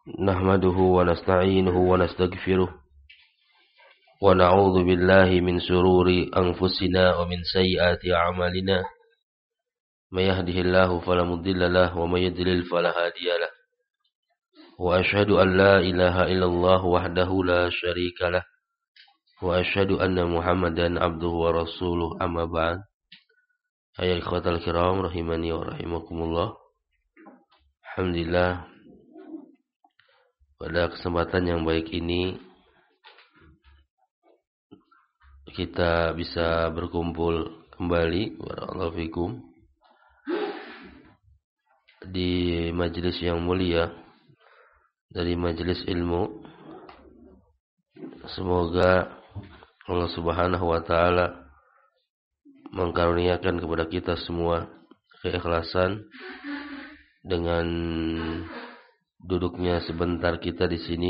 نحمده ونستعينه ونستغفره ونعوذ بالله من شرور أنفسنا ومن سيئات أعمالنا من يهده الله فلا مضل له ومن يضلل فلا هادي له وأشهد أن لا إله إلا الله وحده لا شريك له وأشهد أن محمدا عبده ورسوله أما بعد أيها الإخوة الكرام رحمني ورحمكم الله. Alhamdulillah, pada kesempatan yang baik ini kita bisa berkumpul kembali barakallahu fikum di majelis yang mulia dari majelis ilmu. Semoga Allah Subhanahu wa taala mengkaruniakan kepada kita semua keikhlasan dengan duduknya sebentar kita di sini.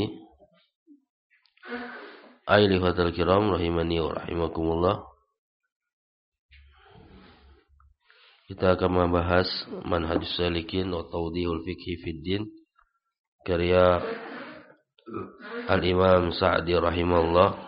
Ayyuhal kiram rahimani wa rahimakumullah. Kita akan membahas Manhajus Salikin wa Tawdihul Fiqhi fid Din karya Al-Imam Sa'di rahimahullah.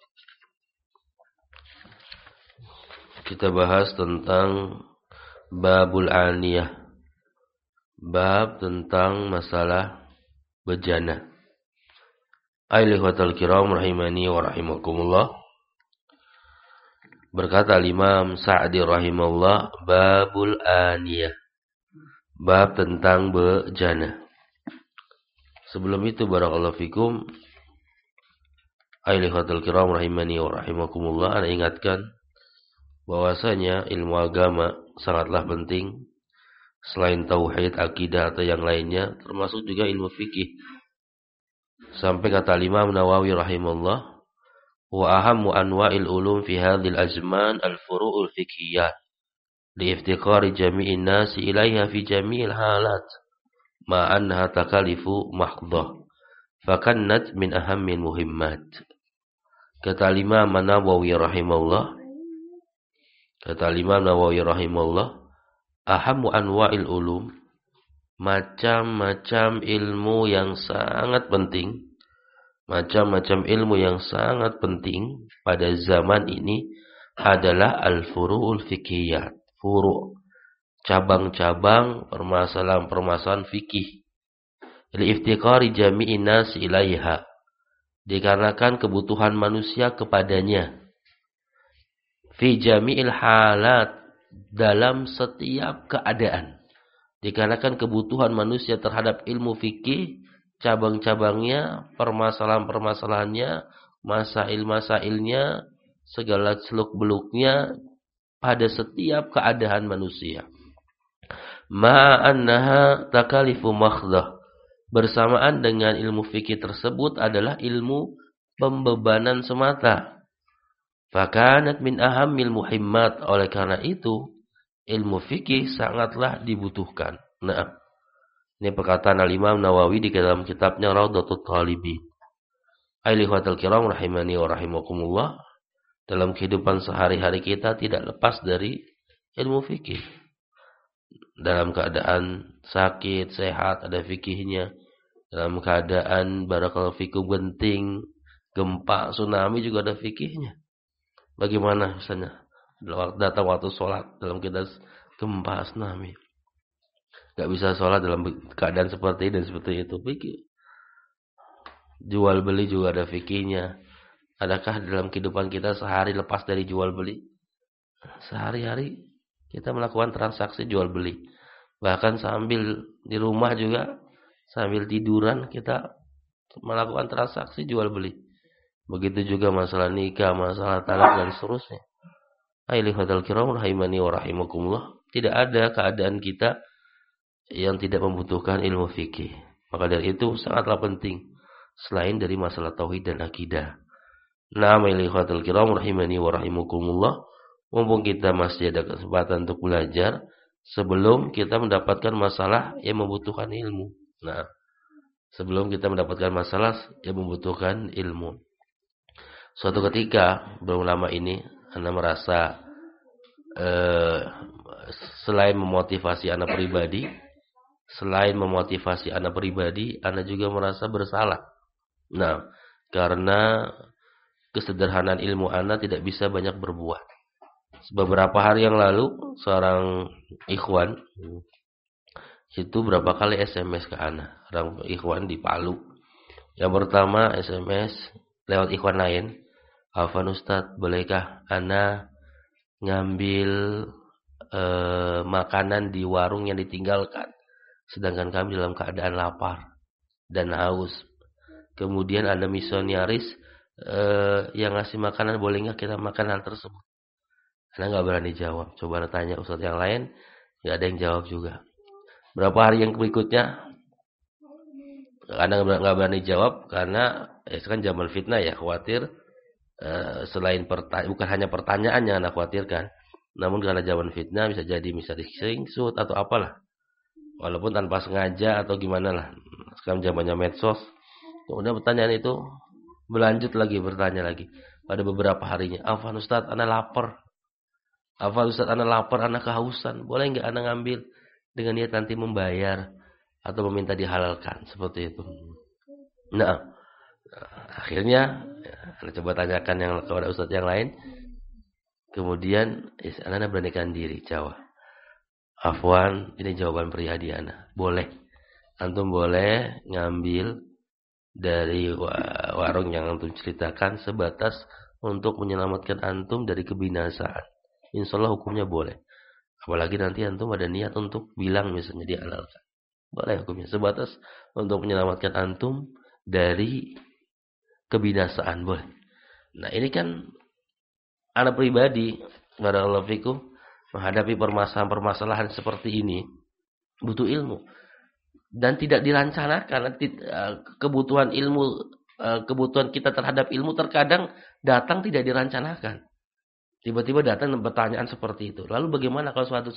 Kita bahas tentang Babul Aniyah, bab tentang masalah bejana. Ayyuhal kiram rahimani wa rahimakumullah. Berkata Imam Sa'di rahimahullah, Babul Aniyah, bab tentang bejana. Sebelum itu barakallahu fikum, ayyuhal kiram rahimani wa rahimakumullah, ana ingatkan bahwasanya ilmu agama sangatlah penting. Selain tauhid, akidah atau yang lainnya, termasuk juga ilmu fikih. Sampai kata Imam Nawawi rahimahullah, wa ahammu anwa'il ulum fi hadhil azman al-furu'ul fiqhiyah li iftiqari jami'in nasi ilaiha fi jami'il halat ma annaha takalifu mahdhah fakannat min ahammil muhimmat. Kata Imam Nawawi rahimahullah, ahammu anwa'il ulum, macam-macam ilmu yang sangat penting, pada zaman ini adalah al-furu'ul fiqhiyat, furu', cabang-cabang permasalahan-permasalahan fikih. Li-iftiqari jami'in nas ilaiha, dikarenakan kebutuhan manusia kepadanya. Fi jami'il halat, dalam setiap keadaan. Dikarenakan kebutuhan manusia terhadap ilmu fikih, cabang-cabangnya, permasalahan-permasalahannya, masail-masailnya, segala seluk-beluknya pada setiap keadaan manusia. Ma'annaha takalifu makhdah, bersamaan dengan ilmu fikih tersebut adalah ilmu pembebanan semata. Fakanat min ahammil muhimmat, oleh karena itu ilmu fikih sangatlah dibutuhkan. Nah, ini perkataan Al-Imam Nawawi di dalam kitabnya Raudhatul Talibin. Ayyuhal kiram rahimani wa rahimakumullah. Dalam kehidupan sehari-hari kita tidak lepas dari ilmu fikih. Dalam keadaan sakit, sehat, ada fikihnya. Dalam keadaan barakallahu fikum genting, gempa, tsunami juga ada fikihnya. Bagaimana misalnya datang waktu sholat dalam keadaan gempa, tsunami, gak bisa sholat dalam keadaan seperti ini dan seperti itu. Fikih. Jual beli juga ada fikihnya. Adakah dalam kehidupan kita sehari lepas dari jual beli? Sehari-hari kita melakukan transaksi jual beli. Bahkan sambil di rumah juga, sambil tiduran kita melakukan transaksi jual beli. Begitu juga masalah nikah, masalah talak dan seterusnya. Ayyuhal kiram rahimani wa rahimakumullah. Tidak ada keadaan kita yang tidak membutuhkan ilmu fikih. Maka dari itu sangatlah penting selain dari masalah tauhid dan akidah. Naam ayyuhal kiram rahimani wa rahimakumullah. Mumpung kita masih ada kesempatan untuk belajar sebelum kita mendapatkan masalah yang membutuhkan ilmu. Nah, sebelum kita mendapatkan masalah yang membutuhkan ilmu. Suatu ketika belum lama ini Anda merasa selain memotivasi anak pribadi, selain memotivasi anak pribadi, anak juga merasa bersalah. Nah, karena kesederhanaan ilmu anak tidak bisa banyak berbuah. Beberapa hari yang lalu, seorang ikhwan itu berapa kali SMS ke anak, orang ikhwan di Palu. Yang pertama SMS lewat ikhwan lain, "Afwan Ustadz, bolehkah anak ngambil makanan di warung yang ditinggalkan, sedangkan kami dalam keadaan lapar dan haus. Kemudian ada misionaris yang ngasih makanan, boleh nggak kita makan hal tersebut?" Anak nggak berani jawab. Coba tanya ustadz yang lain, nggak ada yang jawab juga. Berapa hari yang berikutnya, anak nggak berani jawab karena kan zaman fitnah ya, khawatir selain bukan hanya pertanyaan yang anak khawatirkan, namun karena zaman fitnah bisa jadi misalnya screenshot atau apalah, walaupun tanpa sengaja atau gimana lah. Sekarang zamannya medsos. Kemudian pertanyaan itu berlanjut lagi, bertanya lagi. Pada beberapa harinya, "Afwan Ustadz, anak lapar. Afwan Ustadz, anak lapar, anak kehausan. Boleh nggak anak ngambil dengan niat nanti membayar atau meminta dihalalkan?" Seperti itu. Nah, akhirnya anak coba tanyakan yang kepada ustadz yang lain. Kemudian anak beranikan diri jawab, "Afwan, ini jawaban pribadi anak. Boleh. Antum boleh ngambil dari warung yang antum ceritakan sebatas untuk menyelamatkan antum dari kebinasaan. Insya Allah hukumnya boleh. Apalagi nanti antum ada niat untuk bilang misalnya dihalalkan. Boleh hukumnya. Sebatas untuk menyelamatkan antum dari kebinasaan. Boleh." Nah ini kan anak pribadi, barakallahu fikum, menghadapi permasalahan-permasalahan seperti ini butuh ilmu. Dan tidak dirancanakan. Kebutuhan ilmu, kebutuhan kita terhadap ilmu terkadang datang tidak dirancanakan. Tiba-tiba datang pertanyaan seperti itu. Lalu bagaimana kalau suatu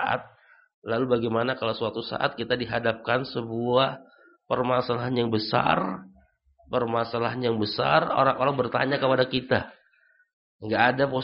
saat kita dihadapkan sebuah permasalahan yang besar, orang-orang bertanya kepada kita. Nggak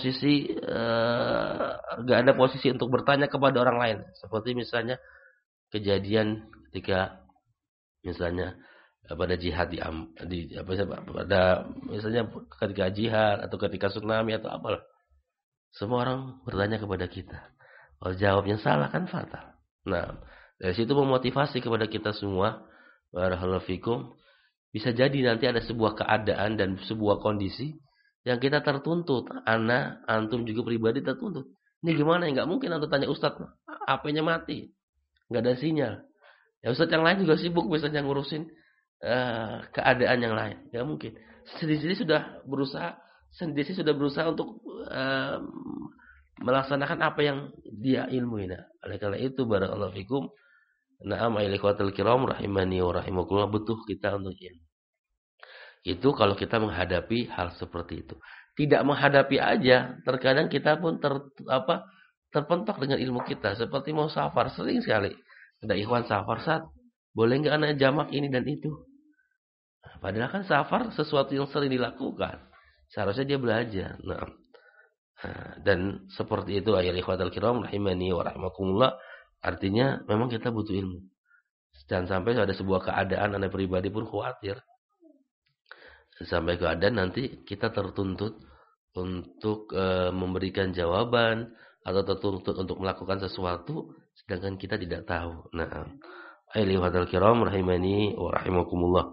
ada posisi untuk bertanya kepada orang lain. Seperti misalnya kejadian ketika misalnya pada jihad pada misalnya ketika jihad atau ketika tsunami atau apalah. Semua orang bertanya kepada kita. Kalau jawabnya salah kan fatal. Nah, dari situ memotivasi kepada kita semua, barakallahu fikum, bisa jadi nanti ada sebuah keadaan dan sebuah kondisi yang kita tertuntut. Antum juga pribadi tertuntut. Ini gimana ya? Nggak mungkin antum tanya ustadz, HP-nya mati, nggak ada sinyal. Ya ustadz yang lain juga sibuk misalnya ngurusin keadaan yang lain. Nggak mungkin. Sendiri sudah berusaha untuk melaksanakan apa yang dia ilmui. Oleh karena itu, barakallahu fikum, na'am ikhwatul kiram rahimani wa rahimakumullah, butuh kita untuk ilmu. Itu kalau kita menghadapi hal seperti itu. Tidak menghadapi aja, terkadang kita pun terpentok dengan ilmu kita. Seperti mau safar, sering sekali ada ikhwan safar, "Ustaz, boleh nggak anak jamak ini dan itu?" Padahal kan safar sesuatu yang sering dilakukan. Seharusnya dia belajar. Nah, dan seperti itu ayat ikhwatul kiram rahimani wa rahimakumullah, artinya memang kita butuh ilmu. Dan sampai ada sebuah keadaan anak pribadi pun khawatir. Sampai keadaan nanti kita tertuntut untuk memberikan jawaban atau tertuntut untuk melakukan sesuatu sedangkan kita tidak tahu. Nah, ayyuhal kiram rahimani wa rahimakumullah.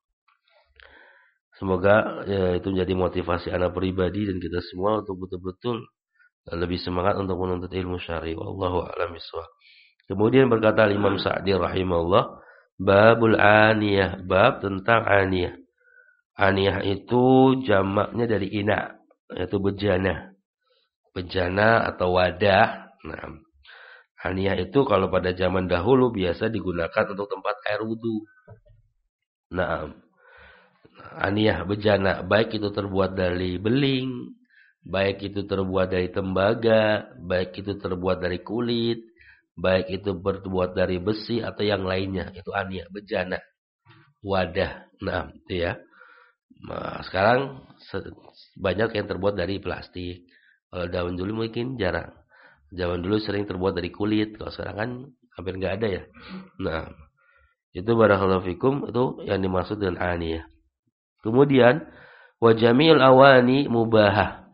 Semoga itu menjadi motivasi anak pribadi dan kita semua untuk betul-betul lebih semangat untuk menuntut ilmu syar'i. Wallahu a'lam bishawab. Kemudian berkata Imam Sa'di rahimahullah, babul aniyah, bab tentang aniyah. Aniyah itu jamaknya dari ina, yaitu bejana. Bejana atau wadah. Nah, aniyah itu kalau pada zaman dahulu biasa digunakan untuk tempat air wudu. Nah, aniyah bejana, baik itu terbuat dari beling, baik itu terbuat dari tembaga, baik itu terbuat dari kulit, baik itu terbuat dari besi atau yang lainnya. Itu aniyah bejana, wadah. Nah, itu ya. Nah, sekarang banyak yang terbuat dari plastik. Kalau zaman dulu mungkin jarang. Zaman dulu sering terbuat dari kulit. Kalau sekarang kan hampir nggak ada ya. Nah, itu barakallahu fikum, itu yang dimaksud dengan aniyah. Kemudian wa jami'ul awani mubahah.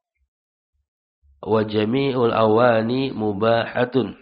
Wa jami'ul awani mubahatun.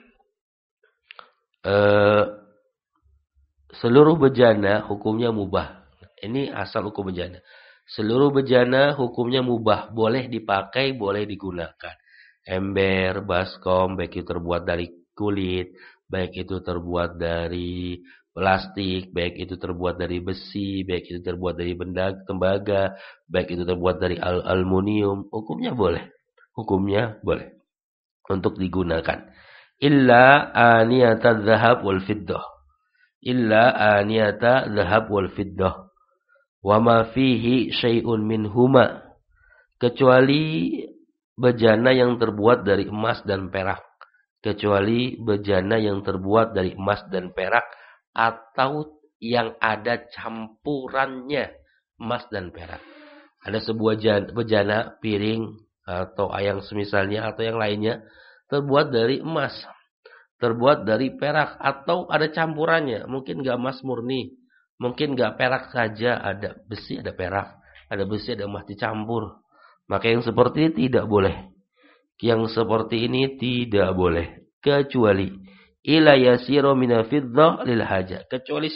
Seluruh bejana hukumnya mubah. Ini asal hukum bejana. Seluruh bejana hukumnya mubah, boleh dipakai, boleh digunakan. Ember, baskom, baik itu terbuat dari kulit, baik itu terbuat dari plastik, baik itu terbuat dari besi, baik itu terbuat dari benda tembaga, baik itu terbuat dari aluminium, hukumnya boleh. Hukumnya boleh untuk digunakan. Illa aniyata dzahab wal fiddah. Illa aniyata dzahab wal fiddah. Wa ma fihi syai'un minhuma, kecuali bejana yang terbuat dari emas dan perak, kecuali bejana yang terbuat dari emas dan perak atau yang ada campurannya emas dan perak. Ada sebuah bejana piring atau yang semisalnya atau yang lainnya terbuat dari emas, terbuat dari perak atau ada campurannya, mungkin enggak emas murni, mungkin enggak perak saja, ada besi, ada perak, ada besi, ada emas dicampur. Maka yang seperti ini tidak boleh. Yang seperti ini tidak boleh. Kecuali ila yasiru mina fiddah lil haja. Kecuali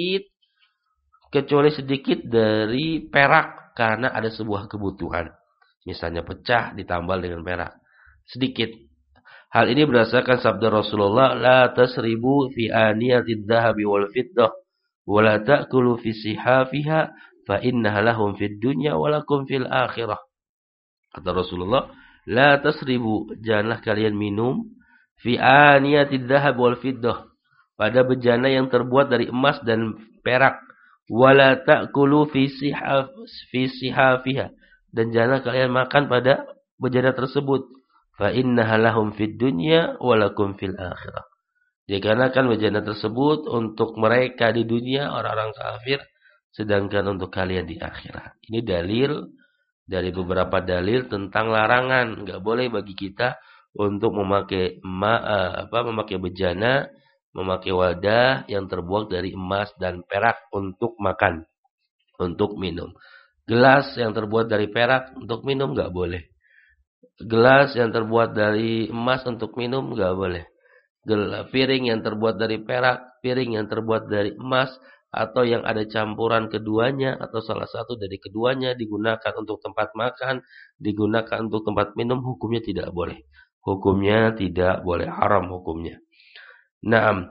sedikit dari perak karena ada sebuah kebutuhan. Misalnya pecah ditambal dengan perak. Sedikit. Hal ini berdasarkan sabda Rasulullah, la tasribu fi aniyatid dhahabi wal fiddah wa la ta'kulu fi sihafiha fa innaha lahum fid dunya wa lakum fil akhirah. Kata Rasulullah, la tasribu, janganlah kalian minum fi aniyatid dhahab wal fiddah, pada bejana yang terbuat dari emas dan perak, wala ta'kulu fi sihafiha, dan janganlah kalian makan pada bejana tersebut, fa innaha lahum fid dunya wa lakum fil akhirah. Dikarenakan bejana tersebut untuk mereka di dunia, orang-orang kafir, sedangkan untuk kalian di akhirat. Ini dalil dari beberapa dalil tentang larangan, enggak boleh bagi kita untuk memakai memakai bejana, memakai wadah yang terbuat dari emas dan perak untuk makan, untuk minum. Gelas yang terbuat dari perak untuk minum enggak boleh. Gelas yang terbuat dari emas untuk minum enggak boleh. Piring yang terbuat dari perak, piring yang terbuat dari emas, atau yang ada campuran keduanya atau salah satu dari keduanya digunakan untuk tempat makan, digunakan untuk tempat minum, hukumnya tidak boleh. Hukumnya tidak boleh, haram hukumnya. Naam.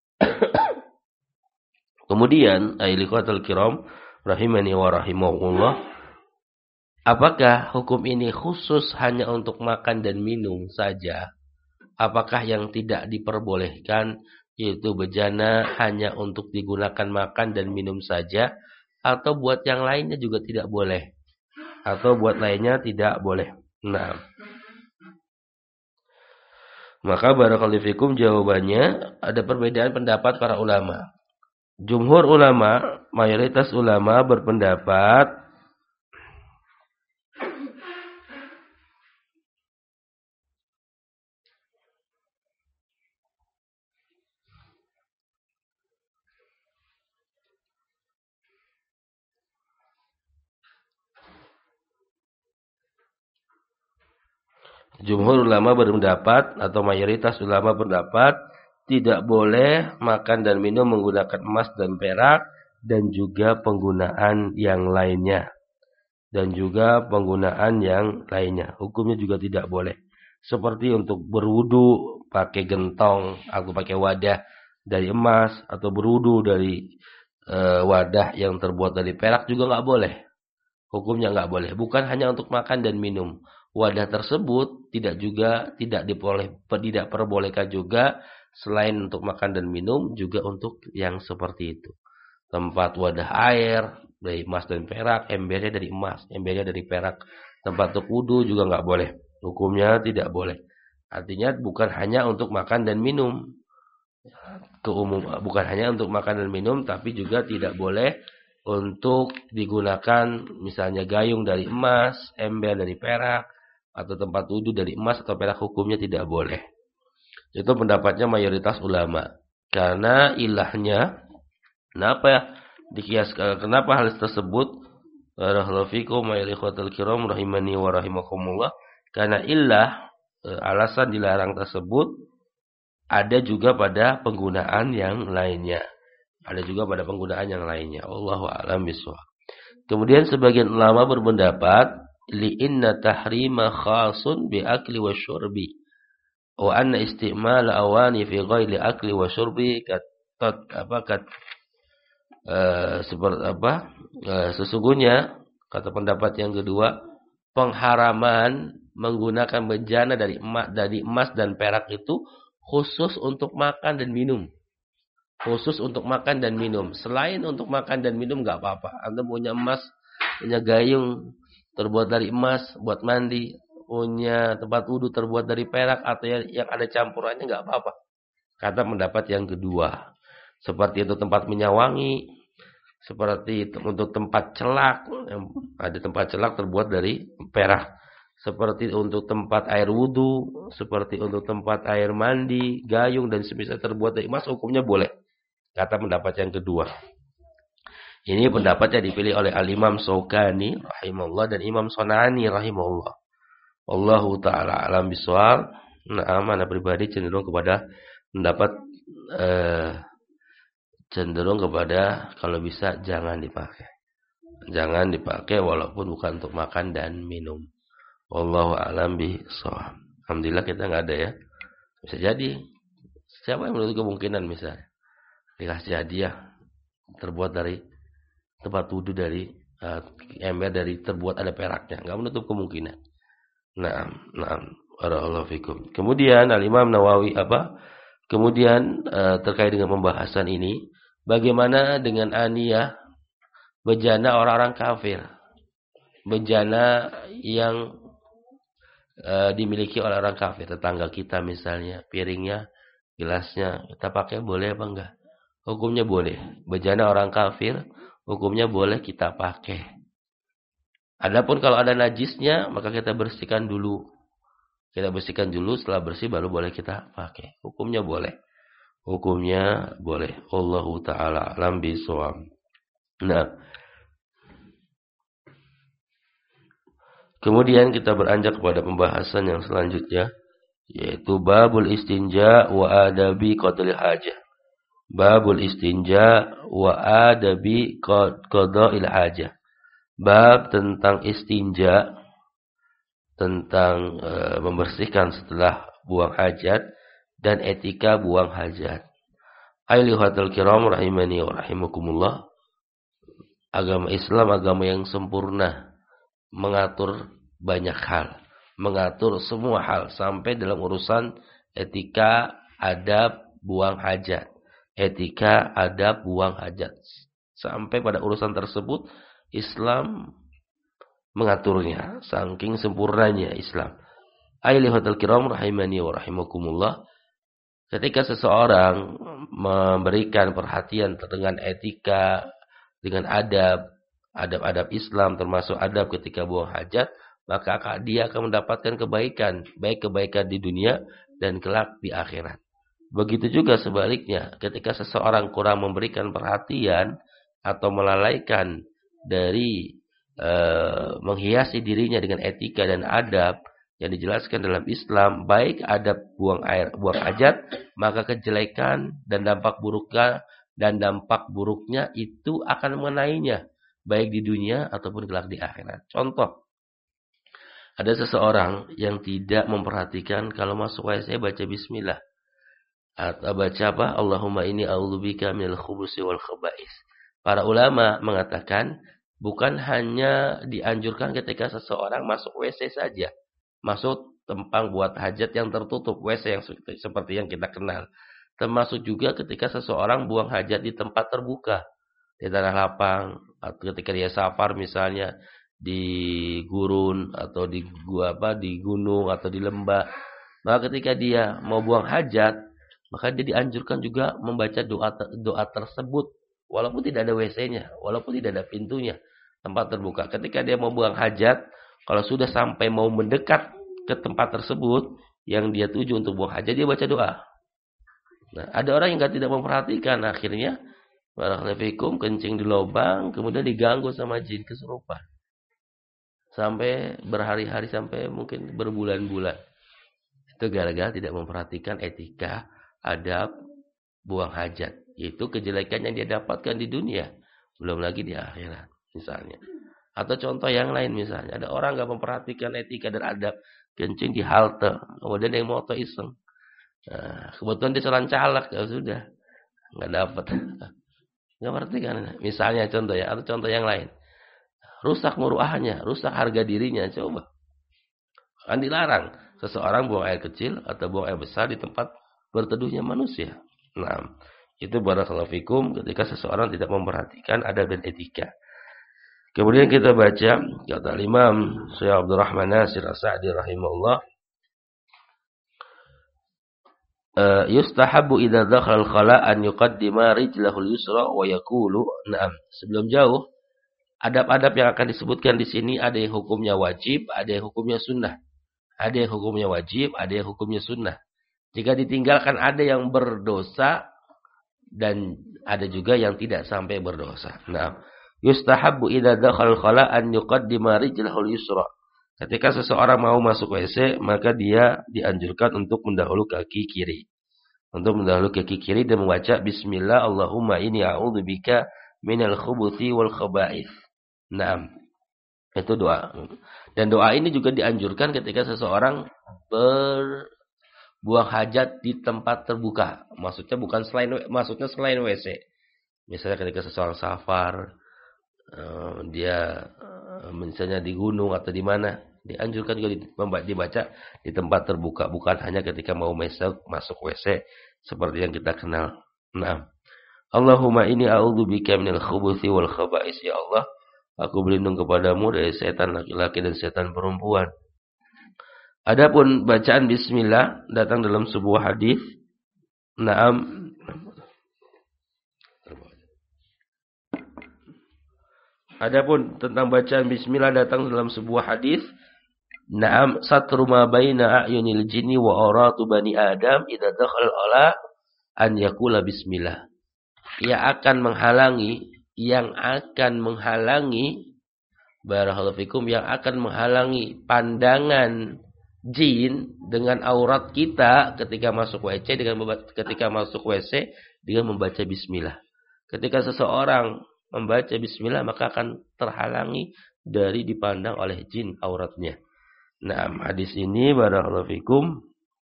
Kemudian, ayyuhal kiram rahimani wa rahimakumullah, apakah hukum ini khusus hanya untuk makan dan minum saja? Apakah yang tidak diperbolehkan yaitu bejana hanya untuk digunakan makan dan minum saja, atau buat yang lainnya juga tidak boleh, atau buat lainnya tidak boleh? Nah, maka barakallahu fikum, jawabannya ada perbedaan pendapat para ulama. Jumhur ulama, mayoritas ulama berpendapat atau mayoritas ulama berpendapat tidak boleh makan dan minum menggunakan emas dan perak, dan juga penggunaan yang lainnya. Hukumnya juga tidak boleh. Seperti untuk berwudu pakai gentong atau pakai wadah dari emas, atau berwudu dari wadah yang terbuat dari perak juga nggak boleh. Hukumnya nggak boleh. Bukan hanya untuk makan dan minum. Wadah tersebut tidak perbolehkan juga selain untuk makan dan minum, juga untuk yang seperti itu. Tempat wadah air dari emas dan perak, embernya dari emas, embernya dari perak. Tempat untuk wudu juga nggak boleh. Hukumnya tidak boleh. Artinya bukan hanya untuk makan dan minum. Bukan hanya untuk makan dan minum, tapi juga tidak boleh untuk digunakan misalnya gayung dari emas, ember dari perak, atau tempat wudu dari emas atau perak, hukumnya tidak boleh. Itu pendapatnya mayoritas ulama. Karena ilahnya, kenapa ya kenapa hal tersebut? Barakallahu fikum wa ikhwatal kiram rahimani wa rahimakumullah. Karena ilah alasan dilarang tersebut ada juga pada penggunaan yang lainnya. Ada juga pada penggunaan yang lainnya. Wallahu a'lam bishawab. Kemudian sebagian ulama berpendapat li'inna tahrima khasun bi akli wa syurbi wa anna isti'mal awani fi ghairi akli wa syurbi sesungguhnya kata pendapat yang kedua, pengharaman menggunakan bejana dari emas dan perak itu khusus untuk makan dan minum. Khusus untuk makan dan minum. Selain untuk makan dan minum enggak apa-apa. Anda punya emas, punya gayung terbuat dari emas buat mandi, punya tempat wudhu terbuat dari perak atau yang ada campurannya enggak apa-apa. Kata pendapat yang kedua. Seperti itu tempat minyak wangi, seperti untuk tempat celak, ada tempat celak terbuat dari perak. Seperti untuk tempat air wudhu, seperti untuk tempat air mandi, gayung dan semisal terbuat dari emas, hukumnya boleh. Kata pendapat yang kedua. Ini pendapat yang dipilih oleh Al-Imam Syaukani rahimahullah dan Imam Sonani rahimahullah. Wallahu ta'ala alam bisawab. Nah, mana pribadi cenderung kepada pendapat kalau bisa jangan dipakai. Jangan dipakai walaupun bukan untuk makan dan minum. Wallahu a'lam bishawab. Alhamdulillah kita enggak ada ya. Bisa jadi siapa yang menutup kemungkinan misalnya dikasih hadiah terbuat dari tempat wudhu dari ember dari terbuat ada peraknya, enggak menutup kemungkinan. Naam. Barakallahu fikum. Kemudian Al-Imam Nawawi Kemudian terkait dengan pembahasan ini, bagaimana dengan aniyah bejana orang-orang kafir? Bejana yang dimiliki oleh orang kafir, tetangga kita misalnya, piringnya, gelasnya, kita pakai boleh apa enggak? Hukumnya boleh. Bejana orang kafir, hukumnya boleh kita pakai. Adapun kalau ada najisnya, maka kita bersihkan dulu. Kita bersihkan dulu, setelah bersih baru boleh kita pakai. Hukumnya boleh. Hukumnya boleh. Allahu ta'ala alam bishawab. Nah, kemudian kita beranjak kepada pembahasan yang selanjutnya, yaitu babul istinja wa adabi qadil hajah. Babul istinja wa adabi qadil hajah. Bab tentang istinja, tentang membersihkan setelah buang hajat dan etika buang hajat. Ayyuhatal kiram rahimani wa rahimakumullah. Agama Islam agama yang sempurna, mengatur banyak hal, mengatur semua hal sampai dalam urusan etika, adab, buang hajat. Etika, adab, buang hajat. Sampai pada urusan tersebut Islam mengaturnya, saking sempurnanya Islam. Ayyuhatal kiram rahimani wa rahimakumullah. Ketika seseorang memberikan perhatian dengan etika, dengan adab Islam termasuk adab ketika buang hajat, maka dia akan mendapatkan kebaikan, baik kebaikan di dunia dan kelak di akhirat. Begitu juga sebaliknya, ketika seseorang kurang memberikan perhatian atau melalaikan dari menghiasi dirinya dengan etika dan adab yang dijelaskan dalam Islam, baik adab buang hajat, maka kejelekan dan dampak buruknya itu akan mengenainya, baik di dunia ataupun kelak di akhirat. Contoh, ada seseorang yang tidak memperhatikan kalau masuk WC baca bismillah. Atau baca apa? Allahumma inni a'udzubika minal khubusi wal khaba'is. Para ulama mengatakan bukan hanya dianjurkan ketika seseorang masuk WC saja. Masuk tempat buat hajat yang tertutup, WC yang seperti yang kita kenal. Termasuk juga ketika seseorang buang hajat di tempat terbuka, di tanah lapang, atau ketika dia safar misalnya di gurun atau di gunung atau di lembah. Maka ketika dia mau buang hajat, maka dia dianjurkan juga membaca doa tersebut walaupun tidak ada WC-nya, walaupun tidak ada pintunya, tempat terbuka. Ketika dia mau buang hajat, kalau sudah sampai mau mendekat ke tempat tersebut yang dia tuju untuk buang hajat, dia baca doa. Nah, ada orang yang tidak memperhatikan, akhirnya barakallahu fikum kencing di lubang, kemudian diganggu sama jin kesurupan. Sampai berhari-hari, sampai mungkin berbulan-bulan. Itu gara-gara tidak memperhatikan etika, adab, buang hajat. Itu kejelekan yang dia dapatkan di dunia. Belum lagi di akhirat, misalnya. Atau contoh yang lain misalnya. Ada orang nggak memperhatikan etika dan adab. Kencing di halte. Kemudian yang moto iseng. Nah, kebetulan dia seorang caleg. Ya sudah. Nggak dapat. Nggak ngerti kan. Misalnya contoh ya. Atau contoh yang lain. Rusak muruahnya. Rusak harga dirinya. Coba. Kan dilarang. Seseorang buang air kecil atau buang air besar di tempat berteduhnya manusia. Nah, itu barakallahu fikum ketika seseorang tidak memperhatikan adab dan etika. Kemudian kita baca kata Imam Syekh Abdurrahman Nasir As-Sa'di rahimahullah, yustahabbu idza dakhala al-khala' an yuqaddima rijlahu al-yusra wa yaqulu na'am. Sebelum jauh, adab-adab yang akan disebutkan di sini ada yang hukumnya wajib, ada yang hukumnya sunnah. Ada yang hukumnya wajib, ada yang hukumnya sunnah. Jika ditinggalkan ada yang berdosa dan ada juga yang tidak sampai berdosa. Nah, yustahabbu idza dakhala al-khala' an yuqaddima rijlahu al-yusra. Ketika seseorang mau masuk WC, maka dia dianjurkan untuk mendahului kaki kiri. Untuk mendahului kaki kiri dan membaca bismillah Allahumma inni a'udzubika minal khubuthi wal khaba'ith. Nah, itu doa. Dan doa ini juga dianjurkan ketika seseorang berbuang hajat di tempat terbuka. Maksudnya selain WC. Misalnya ketika seseorang safar, dia misalnya di gunung atau di mana, dianjurkan juga dibaca di tempat terbuka, bukan hanya ketika mau masuk WC seperti yang kita kenal. Nah, Allahumma inni a'udzubika minal khubuthi wal khaba'is, ya Allah, aku berlindung kepadamu dari setan laki-laki dan setan perempuan. Adapun bacaan bismillah datang dalam sebuah hadis. Naam. Adapun tentang bacaan bismillah datang dalam sebuah hadis. Naam, satru ma baina a'yunil jinni wa auratu bani Adam idza dakhala ala an yaqula bismillah. Yang akan menghalangi barakallahu fikum, yang akan menghalangi pandangan jin dengan aurat kita ketika masuk WC dengan membaca bismillah. Ketika seseorang membaca bismillah maka akan terhalangi dari dipandang oleh jin auratnya. Nah, hadis ini barakallahu fikum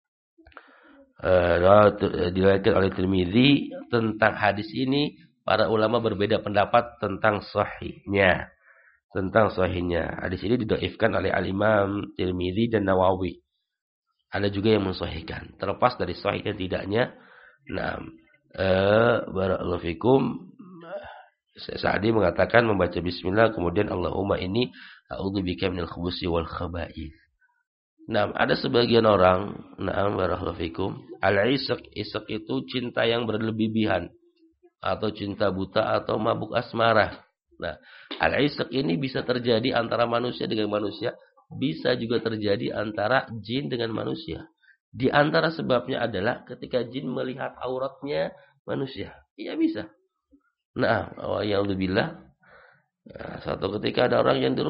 diriwayatkan oleh Tirmidzi. Tentang hadis ini para ulama berbeda pendapat tentang sahihnya. Hadis ini didhaifkan oleh Al-Imam Tirmidzi dan Nawawi. Ada juga yang mensahihkan. Terlepas dari sahih dan tidaknya. Nah, barakallahu fikum, Sa'di mengatakan membaca bismillah kemudian Allahumma inni a'udzubika minal khubuthi wal khaba'ith. Nah, ada sebagian orang, na'am barakallahu fikum, al-isq itu cinta yang berlebihan atau cinta buta atau mabuk asmara. Nah, al-isq ini bisa terjadi antara manusia dengan manusia, bisa juga terjadi antara jin dengan manusia. Di antara sebabnya adalah ketika jin melihat auratnya manusia. Iya bisa. Nah, wa'iyadzubillah. Nah, suatu ketika ada orang yang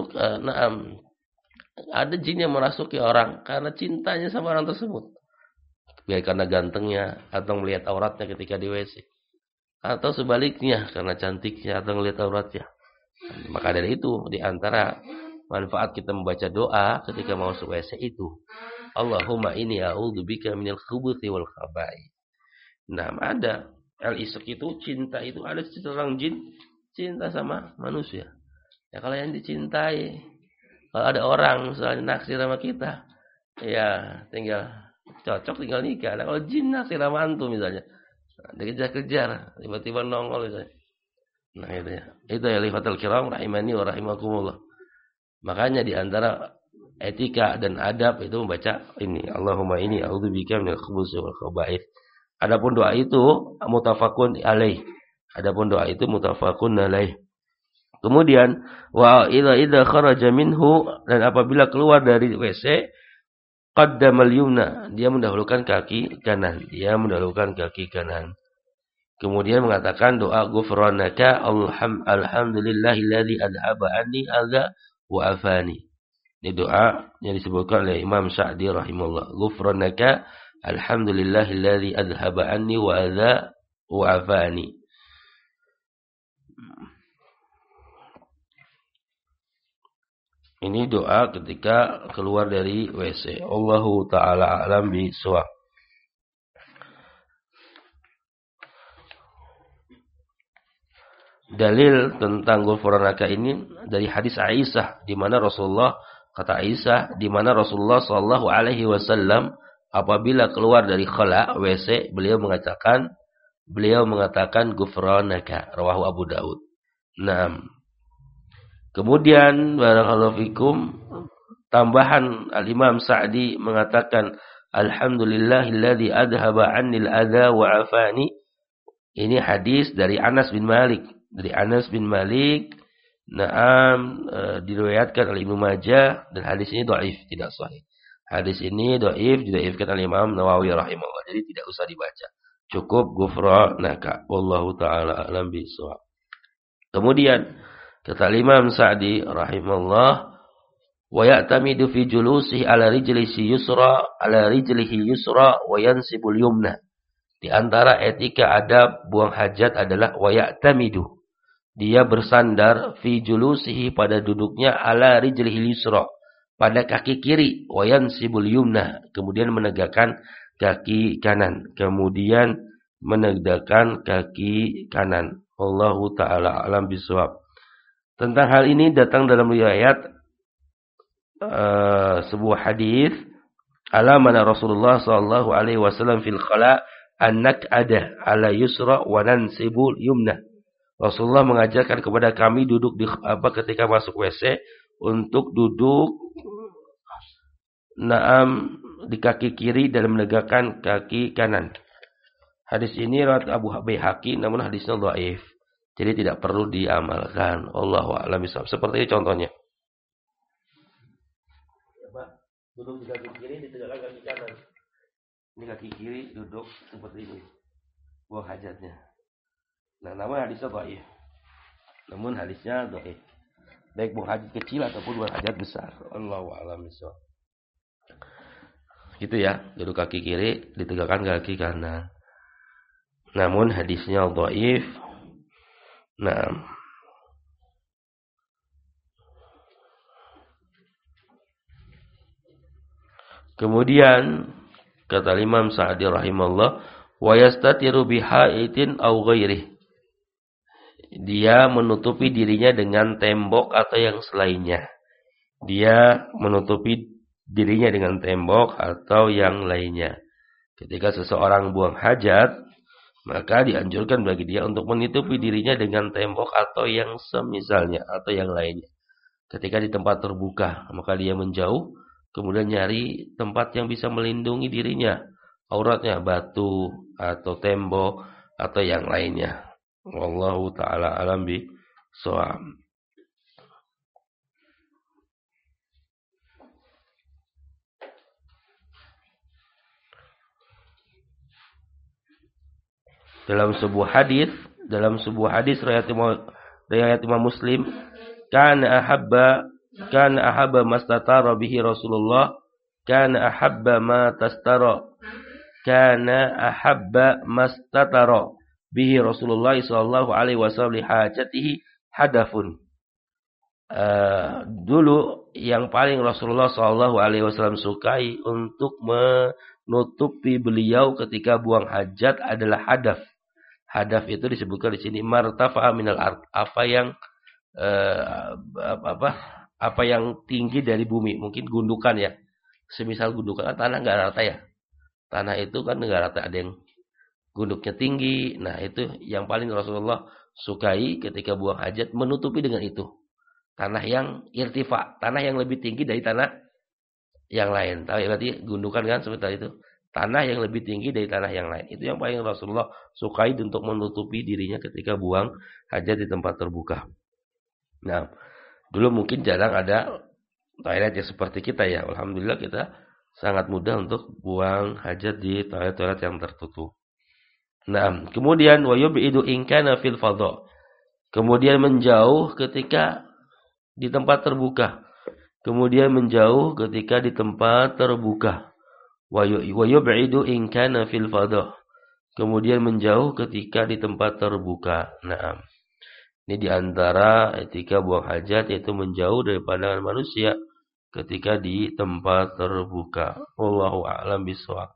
ada jin yang merasuki orang karena cintanya sama orang tersebut. Baik karena gantengnya atau melihat auratnya ketika di WC. Atau sebaliknya karena cantiknya atau melihat auratnya. Maka dari itu di antara manfaat kita membaca doa ketika mau masuk WC itu, Allahumma inni a'udzubika minal khubuthi wal khaba'ith. Nah, ada al-isq itu cinta itu ada seorang jin cinta sama manusia. Ya kalau yang dicintai, kalau ada orang misalnya naksir sama kita, ya tinggal cocok tinggal nikah. Nah, kalau jin naksir sama antum misalnya, dikejar-kejar, tiba-tiba nongol misalnya. Nah itu ya. Itu ya lifatul kiram rahimani wa rahimakumullah. Makanya di antara etika dan adab itu membaca ini, Allahumma inni a'udzubika minal khubuthi wal khaba'ith. Adapun doa itu muttafaqun alaih. Kemudian wa idza kharaja minhu, dan apabila keluar dari WC qaddamal yumna, dia mendahulukan kaki kanan. Dia mendahulukan kaki kanan. Kemudian mengatakan doa ghufranaka alhamdulillahilladzi adhaba anni adza wa afani. Ini doa yang disebutkan oleh Imam Sa'di rahimahullah. Ghufranaka alhamdulillahilladzi adhaba anni wa adza wa afani. Ini doa ketika keluar dari WC. Allahu ta'ala a'lam bishawab. Dalil tentang ghufranaka ini dari hadis Aisyah, di mana Rasulullah, kata Aisyah, di mana Rasulullah sallallahu alaihi wasallam apabila keluar dari khala WC, beliau mengatakan ghufranaka, rawahu Abu Daud. Naam. Kemudian barakallahu fikum, tambahan Al-Imam Sa'di mengatakan alhamdulillahilladzi adhaba 'annil adza wa afani. Ini hadis dari Anas bin Malik. Dari Anas bin Malik, diriwayatkan oleh Ibnu Majah, dan hadis ini dhaif, tidak sahih. Hadis ini dhaif, didhaifkan oleh Imam Nawawi rahimahullah. Jadi tidak usah dibaca. Cukup ghufranaka. Wallahu taala a'lam bishawab. Kemudian kata Imam Sa'di rahimahullah, wa ya'tamidu fi julusihi ala rijlihi yusra wa yansibul yumna. Di antara etika adab buang hajat adalah wa ya'tamidu. Dia bersandar fi julusihi pada duduknya ala rijlihi yusra, pada kaki kiri, wa yansibul yumna, kemudian menegakkan kaki kanan, Allahu taala alam bisawab. Tentang hal ini datang dalam riwayat sebuah hadis, alamana Rasulullah sallallahu alaihi wasallam fil khala annak ada ala yusra wa nansibul yumna. Rasulullah mengajarkan kepada kami duduk ketika masuk WC untuk duduk di kaki kiri dan menegakkan kaki kanan. Hadis ini riwayat Abu Baihaqi, namun hadisnya dhaif. Jadi tidak perlu diamalkan. Allahu a'lam bishawab. Seperti ini contohnya. Duduk di kaki kiri, ditegakkan kaki kanan. Ini kaki kiri duduk seperti ini. Buang hajatnya. Nah, namun hadisnya dhaif. Baik buang hajat kecil ataupun buang hajat besar. Allahu a'lam bishawab. Gitu ya, duduk kaki kiri, ditegakkan kaki kanan. Namun hadisnya dhaif. Nah. Kemudian kata Imam Sa'di rahimahullah, wa yastatiru bihaitin aw ghairihi. Dia menutupi dirinya dengan tembok atau yang selainnya. Dia menutupi dirinya dengan tembok atau yang lainnya. Ketika seseorang buang hajat, maka dianjurkan bagi dia untuk menutupi dirinya dengan tembok atau yang semisalnya atau yang lainnya. Ketika di tempat terbuka, maka dia menjauh, kemudian nyari tempat yang bisa melindungi dirinya, auratnya, batu atau tembok atau yang lainnya. Wallahu ta'ala alam bishawab. Dalam sebuah hadis riwayat Imam Muslim, kana ahabba mastatara bihi Rasulullah, kana ahabba mastatara bihi Rasulullah sallallahu alaihi wasallam li hajatihi hadafun. Dulu yang paling Rasulullah sallallahu alaihi wasallam sukai untuk menutupi beliau ketika buang hajat adalah hadaf. Hadaf itu disebutkan di sini martafa'a minal ard, apa yang tinggi dari bumi, mungkin gundukan ya. Semisal gundukan kan tanah enggak rata ya. Tanah itu kan enggak rata, ada yang gunduknya tinggi. Nah, itu yang paling Rasulullah sukai ketika buang hajat, menutupi dengan itu. Tanah yang irtifa, tanah yang lebih tinggi dari tanah yang lain. Tahu berarti gundukan kan seperti itu. Tanah yang lebih tinggi dari tanah yang lain. Itu yang paling Rasulullah sukai untuk menutupi dirinya ketika buang hajat di tempat terbuka. Nah, dulu mungkin jarang ada toilet yang seperti kita ya. Alhamdulillah kita Sangat mudah untuk buang hajat di toilet-toilet yang tertutup. Nah, kemudian wa yub'idu in kana fil fadha. Kemudian menjauh ketika di tempat terbuka. Kemudian menjauh ketika di tempat terbuka. Wa yub'idu in kana fil fadha. Kemudian menjauh ketika di tempat terbuka. Nah, ini diantara etika buang hajat yaitu menjauh dari pandangan manusia ketika di tempat terbuka. Wallahu a'lam bishawab.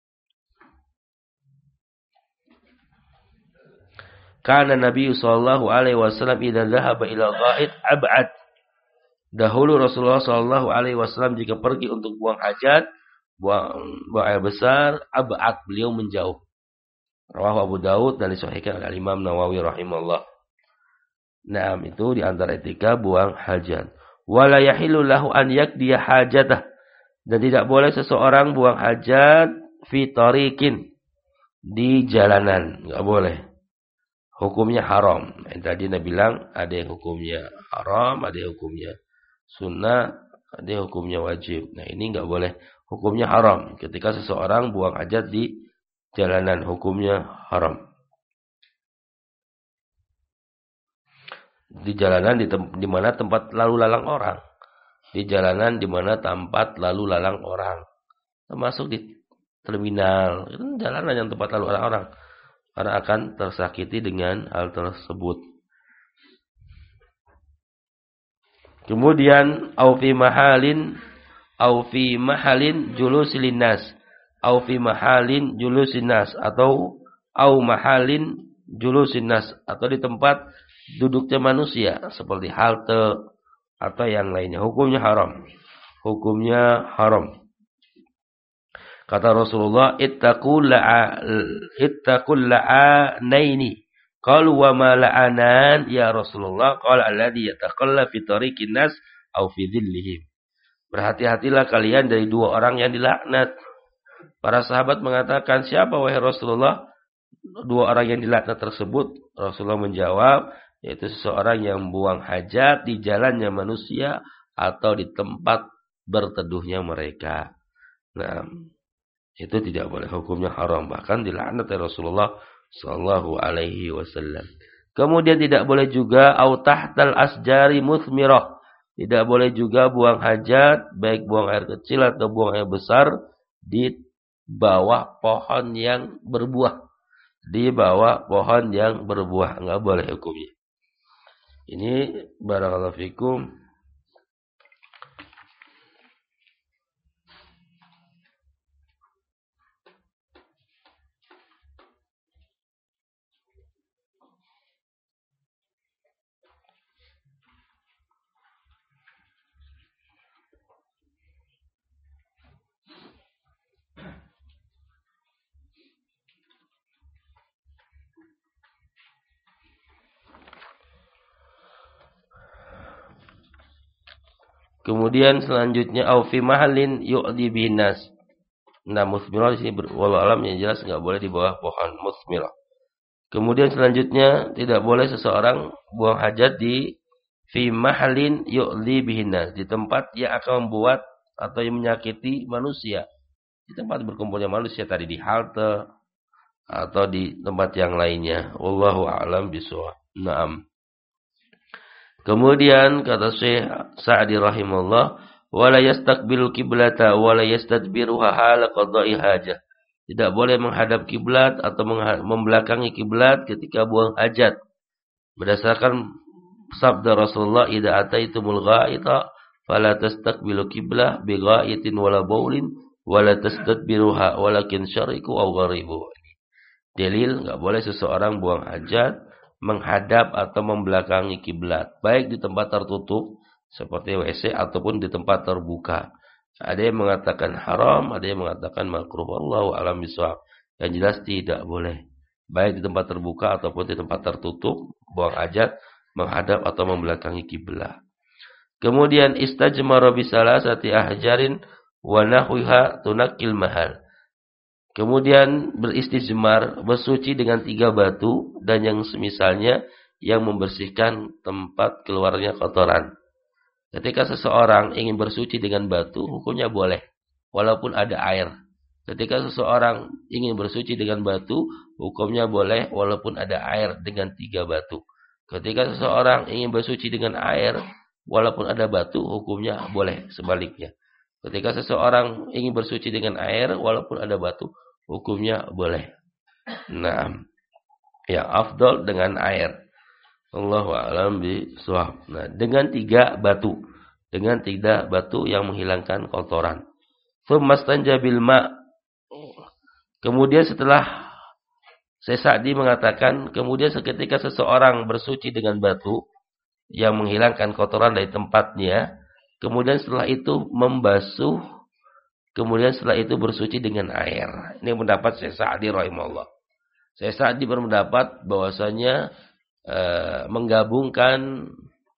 Karena Nabi sallallahu alaihi wasallam idza dhahaba ila ghaid ab'ad. Dahulu Rasulullah sallallahu alaihi wasallam jika pergi untuk buang hajat, buang air besar, ab'ad, beliau menjauh. Rawahu Abu Daud dan disahihkan oleh Imam Nawawi rahimahullah. Nah, itu di antara etika buang hajat. Wala yahillu lahu an yakdiya hajatah. Dan tidak boleh seseorang buang hajat fi tariqin, di jalanan, enggak boleh. Hukumnya haram. Tadi Nabi bilang ada yang hukumnya haram, ada yang hukumnya sunnah, ada yang hukumnya wajib. Nah, ini enggak boleh. Hukumnya haram. Ketika seseorang buang hajat di jalanan, hukumnya haram. Di jalanan di mana tempat lalu lalang orang. Di jalanan di mana tempat lalu lalang orang. Termasuk di terminal. Itu jalanan yang tempat lalu lalang orang. Karena akan tersakiti dengan hal tersebut. Kemudian au fi mahalin julusil nas, au fi mahalin julusin nas, atau au mahalin julusin nas, atau di tempat duduknya manusia seperti halte atau yang lainnya. Hukumnya haram. Hukumnya haram. Kata Rasulullah, ittaqul la'anaini. Qalu wa ma la'anan ya Rasulullah? Qala alladhi yataqalla fi tariqin nas aw fi dhillihim. Berhati-hatilah kalian dari dua orang yang dilaknat. Para sahabat mengatakan, siapa wahai Rasulullah dua orang yang dilaknat tersebut? Rasulullah menjawab, yaitu seseorang yang buang hajat di jalannya manusia atau di tempat berteduhnya mereka. Nah, itu tidak boleh, hukumnya haram, bahkan dilaknat oleh Rasulullah sallallahu alaihi wasallam. Kemudian tidak boleh juga au tahtal asjari muthmirah. Tidak boleh juga buang hajat, baik buang air kecil atau buang air besar di bawah pohon yang berbuah. Di bawah pohon yang berbuah, enggak boleh hukumnya. Ini barakallahu fikum. Kemudian selanjutnya au fi mahallin yu'di bihin nas. Nah, musmirah di sini wallahu alam yang jelas enggak boleh di bawah pohon musmirah. Kemudian selanjutnya tidak boleh seseorang buang hajat di fi mahallin yu'di bihin nas, di tempat yang akan membuat atau yang menyakiti manusia. Di tempat berkumpulnya manusia tadi di halte atau di tempat yang lainnya. Wallahu a'lam bishawab. Naam. Kemudian kata Syekh Sa'di rahimahullah, wala yastaqbilu qiblata wala yastadbiruha hala qada'i hajah. Tidak boleh menghadap kiblat atau membelakangi kiblat ketika buang hajat. Berdasarkan sabda Rasulullah, idza ataitumul gha'ita fala tastaqbilu qiblah bi gha'itin wala baulin wala tastadbiruha walakin syariku aw gharibu. Dalil enggak boleh seseorang buang hajat menghadap atau membelakangi kiblat, baik di tempat tertutup seperti WC ataupun di tempat terbuka. Ada yang mengatakan haram, ada yang mengatakan makruh. Wallahu a'lam bishawab. Yang jelas tidak boleh, baik di tempat terbuka ataupun di tempat tertutup, buang hajat menghadap atau membelakangi kiblat. Kemudian istajmara bi salasati ahjarin wa nahwiha tunaqil mahal. Kemudian beristijmar, bersuci dengan 3 batu dan yang semisalnya yang membersihkan tempat keluarnya kotoran. Ketika seseorang ingin bersuci dengan batu, hukumnya boleh. walaupun ada air. Ketika seseorang ingin bersuci dengan batu, hukumnya boleh walaupun ada air dengan 3 batu. Ketika seseorang ingin bersuci dengan air, walaupun ada batu, hukumnya boleh sebaliknya. Ketika seseorang ingin bersuci dengan air, walaupun ada batu, hukumnya boleh. Nah, yang afdal dengan air. Allahu a'lam bishawab. Nah, dengan 3 batu. Dengan 3 batu yang menghilangkan kotoran. Tsumastanja bil ma'. Kemudian setelah Syekh Sa'di mengatakan, kemudian seketika seseorang bersuci dengan batu yang menghilangkan kotoran dari tempatnya, kemudian setelah itu membasuh, kemudian setelah itu bersuci dengan air. Ini pendapat Syekh Sa'di rahimahullah. Syekh Sa'di berpendapat bahwasanya menggabungkan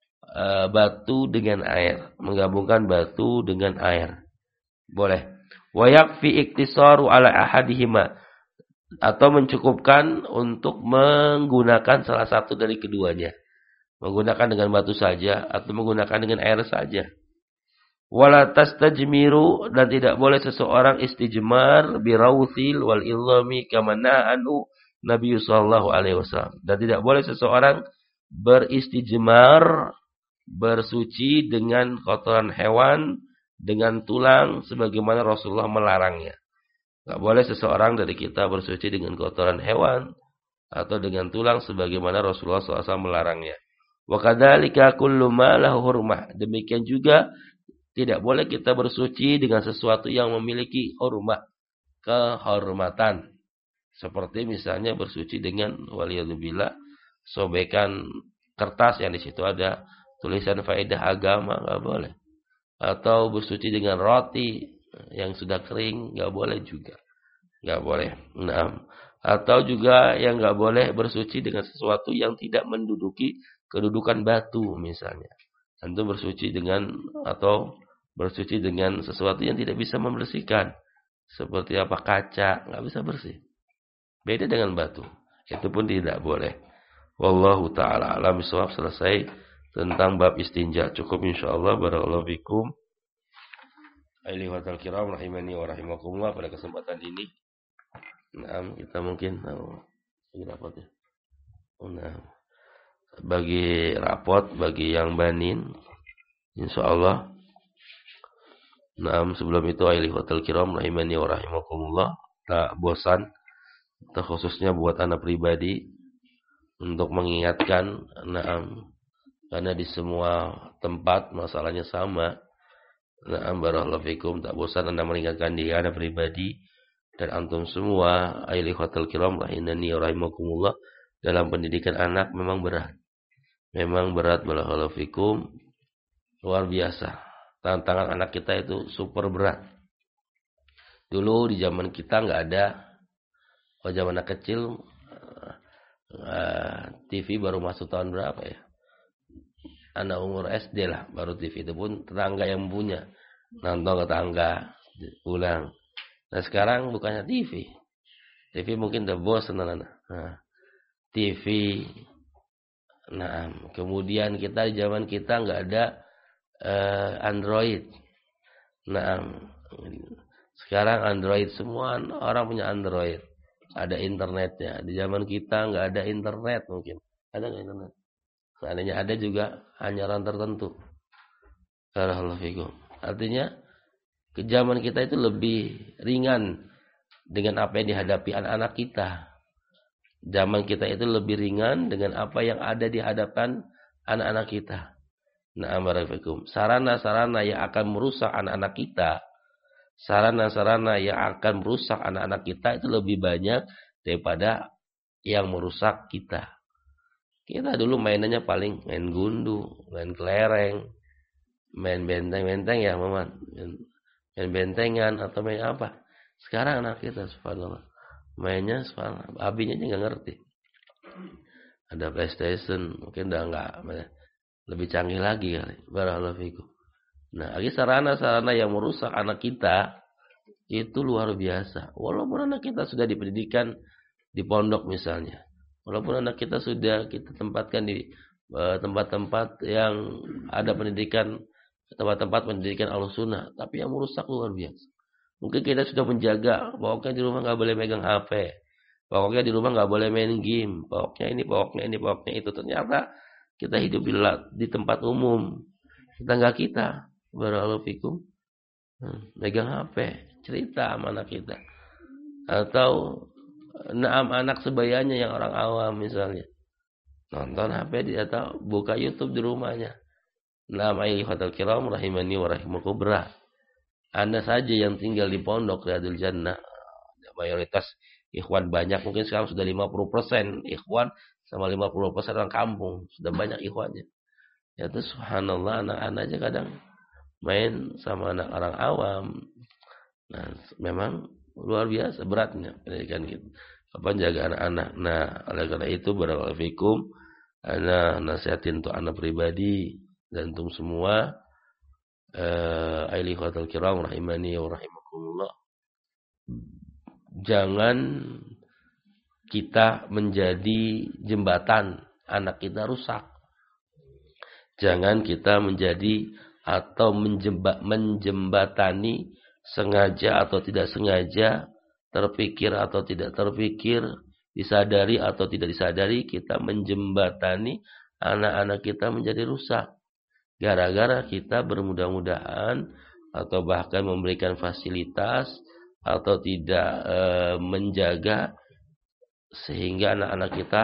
batu dengan air, menggabungkan batu dengan air. Boleh. Wa yakfi iktisaru ala ahadihima, atau mencukupkan untuk menggunakan salah satu dari keduanya. Menggunakan dengan batu saja atau menggunakan dengan air saja. Wala tastajmiru, dan tidak boleh seseorang istijmar birawthil wal illami kama na'anu Nabi sallallahu alaihi wasallam. Dan tidak boleh seseorang beristijmar, bersuci dengan kotoran hewan, dengan tulang sebagaimana Rasulullah melarangnya. Tidak boleh seseorang dari kita bersuci dengan kotoran hewan atau dengan tulang sebagaimana Rasulullah SAW melarangnya. Wa kadzalika kullu ma lahu hurmah. Demikian juga tidak boleh kita bersuci dengan sesuatu yang memiliki hurmah, kehormatan. Seperti misalnya bersuci dengan waliyadzubillah sobekan kertas yang di situ ada tulisan faedah agama, enggak boleh. Atau bersuci dengan roti yang sudah kering, enggak boleh juga. Enggak boleh. Nah, atau juga yang enggak boleh bersuci dengan sesuatu yang tidak menduduki kedudukan batu misalnya. Tentu bersuci dengan atau bersuci dengan sesuatu yang tidak bisa membersihkan. Seperti apa, kaca, enggak bisa bersih. Beda dengan batu. Itu pun tidak boleh. Wallahu ta'ala alam bishawab. Selesai tentang bab istinja. Cukup insyaallah. Barakallahu fikum. Ayyuhal kiram rahimani wa rahimakumullah. Pada kesempatan ini, nah, kita mungkin rapot ya. Nah, bagi rapot, bagi yang banin, insyaallah. Nah, sebelum itu ayyuhal kiram rahimani wa rahimakumullah. Tak bosan, terkhususnya buat anak pribadi, untuk mengingatkan, karena di semua tempat masalahnya sama. Barakallahu fikum, tak bosan Anda mengingatkan diri Anda pribadi dan antum semua ayyuhal kiram rahimani wa rahimakumullah, dalam pendidikan anak memang berat. Memang berat, barakallahu fikum, luar biasa. Tantangan anak kita itu super berat. Dulu di zaman kita enggak ada, kalau zaman anak kecil, TV baru masuk tahun berapa ya? Anak umur SD lah baru TV, itu pun tetangga yang punya, nonton ke tetangga pulang. Nah sekarang bukannya TV mungkin udah bosan anak. Nah, TV. Nah kemudian kita di zaman kita nggak ada Android. Nah sekarang Android, semua orang punya Android. Ada internetnya. Di zaman kita nggak ada internet mungkin. Ada nggak internet? Seandainya ada juga hanya orang tertentu. Barakallahu fikum. Artinya ke zaman kita itu lebih ringan dengan apa yang dihadapi anak-anak kita. Zaman kita itu lebih ringan dengan apa yang ada di hadapan anak-anak kita. Nah, barakallahu fikum. Sarana-sarana yang akan merusak anak-anak kita, sarana-sarana yang akan merusak anak-anak kita itu lebih banyak daripada yang merusak kita. Kita dulu mainannya paling main gundu, main kelereng, main benteng-benteng ya, Maman. Main bentengan atau main apa. Sekarang anak kita, subhanallah, mainnya subhanallah, abinya aja nggak ngerti. Ada PlayStation, mungkin udah nggak, lebih canggih lagi kali. Barakallahu fikum. Nah, lagi sarana-sarana yang merusak anak kita itu luar biasa. Walaupun anak kita sudah dipendidikan di pondok misalnya. Walaupun anak kita sudah kita tempatkan di tempat-tempat yang ada pendidikan, tempat-tempat pendidikan Ahlussunnah, tapi yang merusak luar biasa. Mungkin kita sudah menjaga, pokoknya di rumah nggak boleh megang HP. Pokoknya di rumah nggak boleh main game. Pokoknya ini, pokoknya ini, pokoknya itu. Ternyata kita hidup di tempat umum. Tetangga kita, barakallahu fikum, megang HP, cerita sama anak kita. Atau naam anak sebayanya yang orang awam misalnya. Nonton HP dia atau buka YouTube di rumahnya. Naam ayyuhatal kiram rahimani wa rahimakumullah. Anda saja yang tinggal di pondok Riyadul Jannah. Mayoritas ikhwan banyak, mungkin sekarang sudah 50% ikhwan sama 50% orang kampung, sudah banyak ikhwannya. Ya itu subhanallah, anak-anak aja kadang main sama anak orang awam. Nah, memang luar biasa beratnya pendidikan gitu. Kapan jaga anak-anak. Nah, oleh karena itu barakallahu fikum, ana nasihatin untuk anak pribadi dan untuk semua ailihatul kiram rahimani wa rahimakumullah. Jangan kita menjadi jembatan anak kita rusak. Jangan kita menjadi atau menjembatani sengaja atau tidak sengaja, terpikir atau tidak terpikir, disadari atau tidak disadari, kita menjembatani anak-anak kita menjadi rusak. Gara-gara kita bermudah-mudahan atau bahkan memberikan fasilitas atau tidak menjaga, sehingga anak-anak kita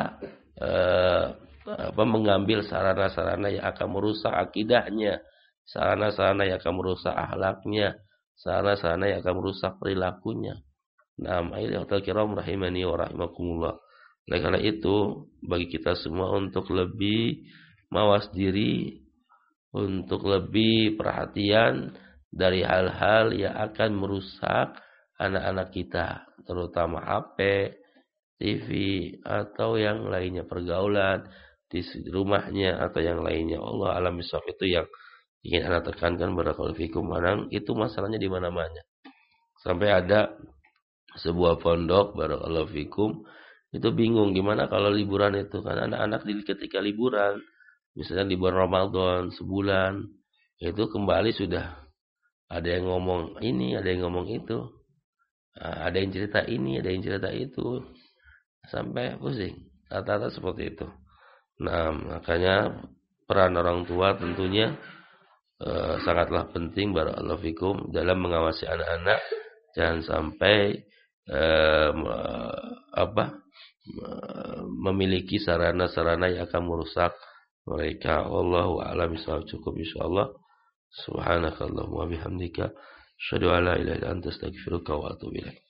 mengambil sarana-sarana yang akan merusak akidahnya, sarana-sarana yang akan merusak akhlaknya, sarana-sarana yang akan merusak perilakunya. Naam ayyuhal kiram rahimani wa rahimakumullah. Oleh karena itu, bagi kita semua untuk lebih mawas diri, untuk lebih perhatian dari hal-hal yang akan merusak anak-anak kita, terutama HP, TV, atau yang lainnya, pergaulan di rumahnya atau yang lainnya. Allah alam bisawab. Itu yang ingin anak tekankan, barakallahu fikum. Itu masalahnya di mana-mana. Sampai ada sebuah pondok, barakallahu fikum, itu bingung gimana kalau liburan itu, kan anak-anak ketika liburan, misalnya di bulan Ramadan sebulan, itu kembali sudah ada yang ngomong ini, ada yang ngomong itu, ada yang cerita ini, ada yang cerita itu, sampai pusing. Rata-rata seperti itu. Nah, makanya peran orang tua tentunya sangatlah penting, barakallahu fikum, dalam mengawasi anak-anak. Jangan sampai memiliki sarana-sarana yang akan merusak mereka. Wallahu a'lam bishawab. Cukup insyaallah. Subhanakallahumma wa bihamdika asyhadu an la ilaha illa anta astaghfiruka wa atubu ilaik.